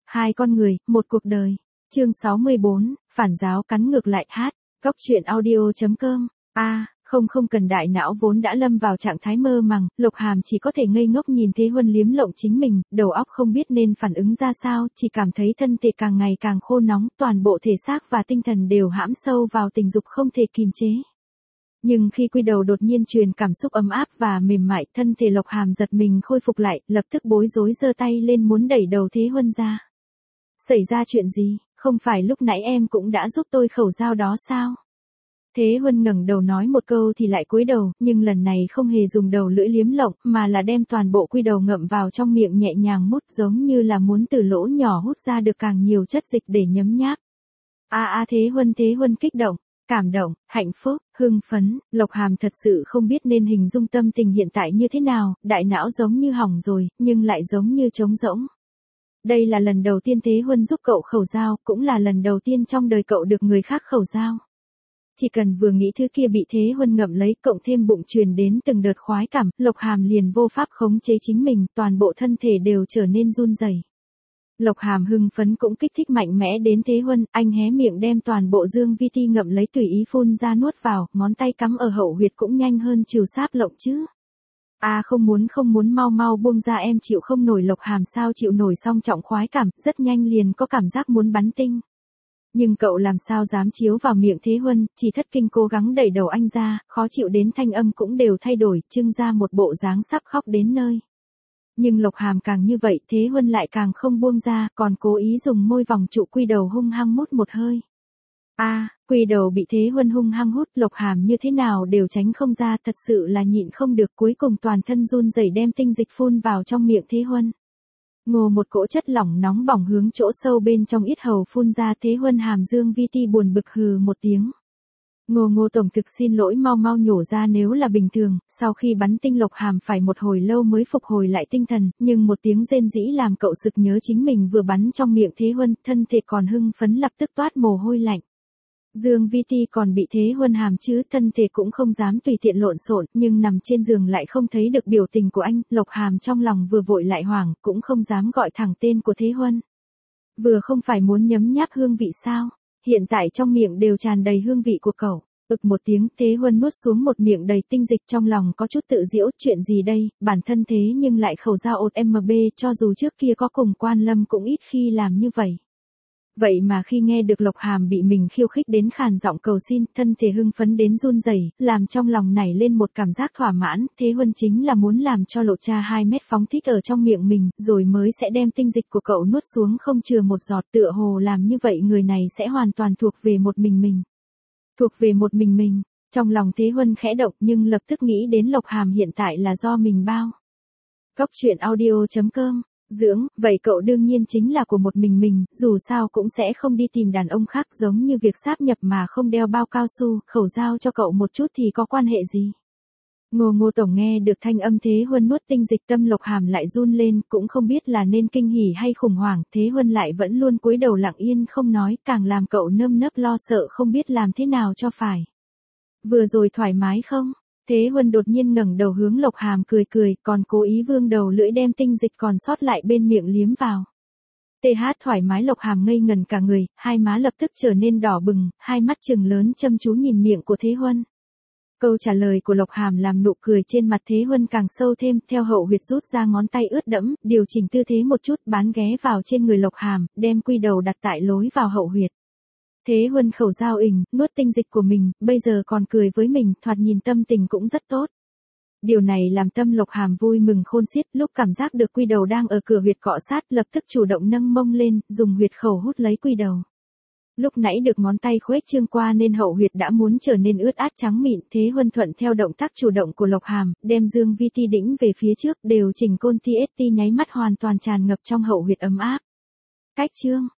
Hai con người, một cuộc đời. Chương 64, phản giáo cắn ngược lại hát. Góc truyện audio.com. Không cần đại não vốn đã lâm vào trạng thái mơ màng, Lục Hàm chỉ có thể ngây ngốc nhìn Thế Huân liếm lộng chính mình, đầu óc không biết nên phản ứng ra sao, chỉ cảm thấy thân thể càng ngày càng khô nóng, toàn bộ thể xác và tinh thần đều hãm sâu vào tình dục không thể kìm chế. Nhưng khi quy đầu đột nhiên truyền cảm xúc ấm áp và mềm mại, thân thể Lục Hàm giật mình khôi phục lại, lập tức bối rối giơ tay lên muốn đẩy đầu Thế Huân ra. Xảy ra chuyện gì, không phải lúc nãy em cũng đã giúp tôi khẩu giao đó sao? Thế Huân ngẩng đầu nói một câu thì lại cúi đầu, nhưng lần này không hề dùng đầu lưỡi liếm lộng, mà là đem toàn bộ quy đầu ngậm vào trong miệng nhẹ nhàng mút giống như là muốn từ lỗ nhỏ hút ra được càng nhiều chất dịch để nhấm nháp. Thế Huân kích động, cảm động, hạnh phúc, hưng phấn, Lục Hàm thật sự không biết nên hình dung tâm tình hiện tại như thế nào, đại não giống như hỏng rồi, nhưng lại giống như trống rỗng. Đây là lần đầu tiên Thế Huân giúp cậu khẩu giao, cũng là lần đầu tiên trong đời cậu được người khác khẩu giao. Chỉ cần vừa nghĩ thứ kia bị Thế Huân ngậm lấy, cộng thêm bụng truyền đến từng đợt khoái cảm, Lục Hàm liền vô pháp khống chế chính mình, toàn bộ thân thể đều trở nên run rẩy. Lục Hàm hưng phấn cũng kích thích mạnh mẽ đến Thế Huân, anh hé miệng đem toàn bộ dương vi ti ngậm lấy tùy ý phun ra nuốt vào, ngón tay cắm ở hậu huyệt cũng nhanh hơn trừ sáp lộng chứ. Không muốn mau buông ra em chịu không nổi. Lục Hàm sao chịu nổi song trọng khoái cảm, rất nhanh liền có cảm giác muốn bắn tinh. Nhưng cậu làm sao dám chiếu vào miệng Thế Huân, chỉ thất kinh cố gắng đẩy đầu anh ra, khó chịu đến thanh âm cũng đều thay đổi, trưng ra một bộ dáng sắp khóc đến nơi. Nhưng Lục Hàm càng như vậy, Thế Huân lại càng không buông ra, còn cố ý dùng môi vòng trụ quy đầu hung hăng mút một hơi. Quy đầu bị Thế Huân hung hăng hút, Lục Hàm như thế nào đều tránh không ra, thật sự là nhịn không được, cuối cùng toàn thân run rẩy đem tinh dịch phun vào trong miệng Thế Huân. Ngô một cỗ chất lỏng nóng bỏng hướng chỗ sâu bên trong yết hầu phun ra, Thế Huân hàm dương vi ti buồn bực hừ một tiếng. Ngô tổng thực xin lỗi, mau nhổ ra, nếu là bình thường, sau khi bắn tinh Lục Hàm phải một hồi lâu mới phục hồi lại tinh thần, nhưng một tiếng rên rỉ làm cậu sực nhớ chính mình vừa bắn trong miệng Thế Huân, thân thể còn hưng phấn lập tức toát mồ hôi lạnh. Dương vi ti còn bị Thế Huân hàm chứ, thân thể cũng không dám tùy tiện lộn xộn, nhưng nằm trên giường lại không thấy được biểu tình của anh, Lục Hàm trong lòng vừa vội lại hoảng, cũng không dám gọi thẳng tên của Thế Huân. Vừa không phải muốn nhấm nháp hương vị sao, hiện tại trong miệng đều tràn đầy hương vị của cậu. Một tiếng, Thế Huân nuốt xuống một miệng đầy tinh dịch, trong lòng có chút tự giễu, chuyện gì đây, bản thân thế nhưng lại khẩu giao MB, cho dù trước kia có cùng Quan Lâm cũng ít khi làm như vậy. Vậy mà khi nghe được Lục Hàm bị mình khiêu khích đến khàn giọng cầu xin, thân thể hưng phấn đến run rẩy, làm trong lòng nảy lên một cảm giác thỏa mãn, Thế Huân chính là muốn làm cho lộ cha 2 mét phóng thích ở trong miệng mình, rồi mới sẽ đem tinh dịch của cậu nuốt xuống không chừa một giọt, tựa hồ làm như vậy người này sẽ hoàn toàn thuộc về một mình. Thuộc về một mình. Trong lòng Thế Huân khẽ động, nhưng lập tức nghĩ đến Lục Hàm hiện tại là do mình bao. Góc truyện audio.com. Dưỡng, vậy cậu đương nhiên chính là của một mình, dù sao cũng sẽ không đi tìm đàn ông khác, giống như việc sáp nhập mà không đeo bao cao su, khẩu giao cho cậu một chút thì có quan hệ gì. Ngô tổng nghe được thanh âm Thế Huân nuốt tinh dịch, tâm Lục Hàm lại run lên, cũng không biết là nên kinh hỉ hay khủng hoảng, Thế Huân lại vẫn luôn cúi đầu lặng yên không nói, càng làm cậu nơm nớp lo sợ không biết làm thế nào cho phải. Vừa rồi thoải mái không? Thế Huân đột nhiên ngẩng đầu hướng Lục Hàm cười, còn cố ý vươn đầu lưỡi đem tinh dịch còn sót lại bên miệng liếm vào. Thoải mái. Lục Hàm ngây ngần cả người, hai má lập tức trở nên đỏ bừng, hai mắt trừng lớn chăm chú nhìn miệng của Thế Huân. Câu trả lời của Lục Hàm làm nụ cười trên mặt Thế Huân càng sâu thêm, theo hậu huyệt rút ra ngón tay ướt đẫm, điều chỉnh tư thế một chút, bán ghé vào trên người Lục Hàm, đem quy đầu đặt tại lối vào hậu huyệt. Thế Huân khẩu giao nuốt tinh dịch của mình, bây giờ còn cười với mình, thoạt nhìn tâm tình cũng rất tốt. Điều này làm tâm Lục Hàm vui mừng khôn xiết, lúc cảm giác được quy đầu đang ở cửa huyệt cọ sát, lập tức chủ động nâng mông lên, dùng huyệt khẩu hút lấy quy đầu. Lúc nãy được ngón tay khuếch trương qua nên hậu huyệt đã muốn trở nên ướt át trắng mịn, Thế Huân thuận theo động tác chủ động của Lục Hàm, đem dương vi ti đĩnh về phía trước, đều chỉnh côn TST nháy mắt hoàn toàn tràn ngập trong hậu huyệt ấm áp. Cách chương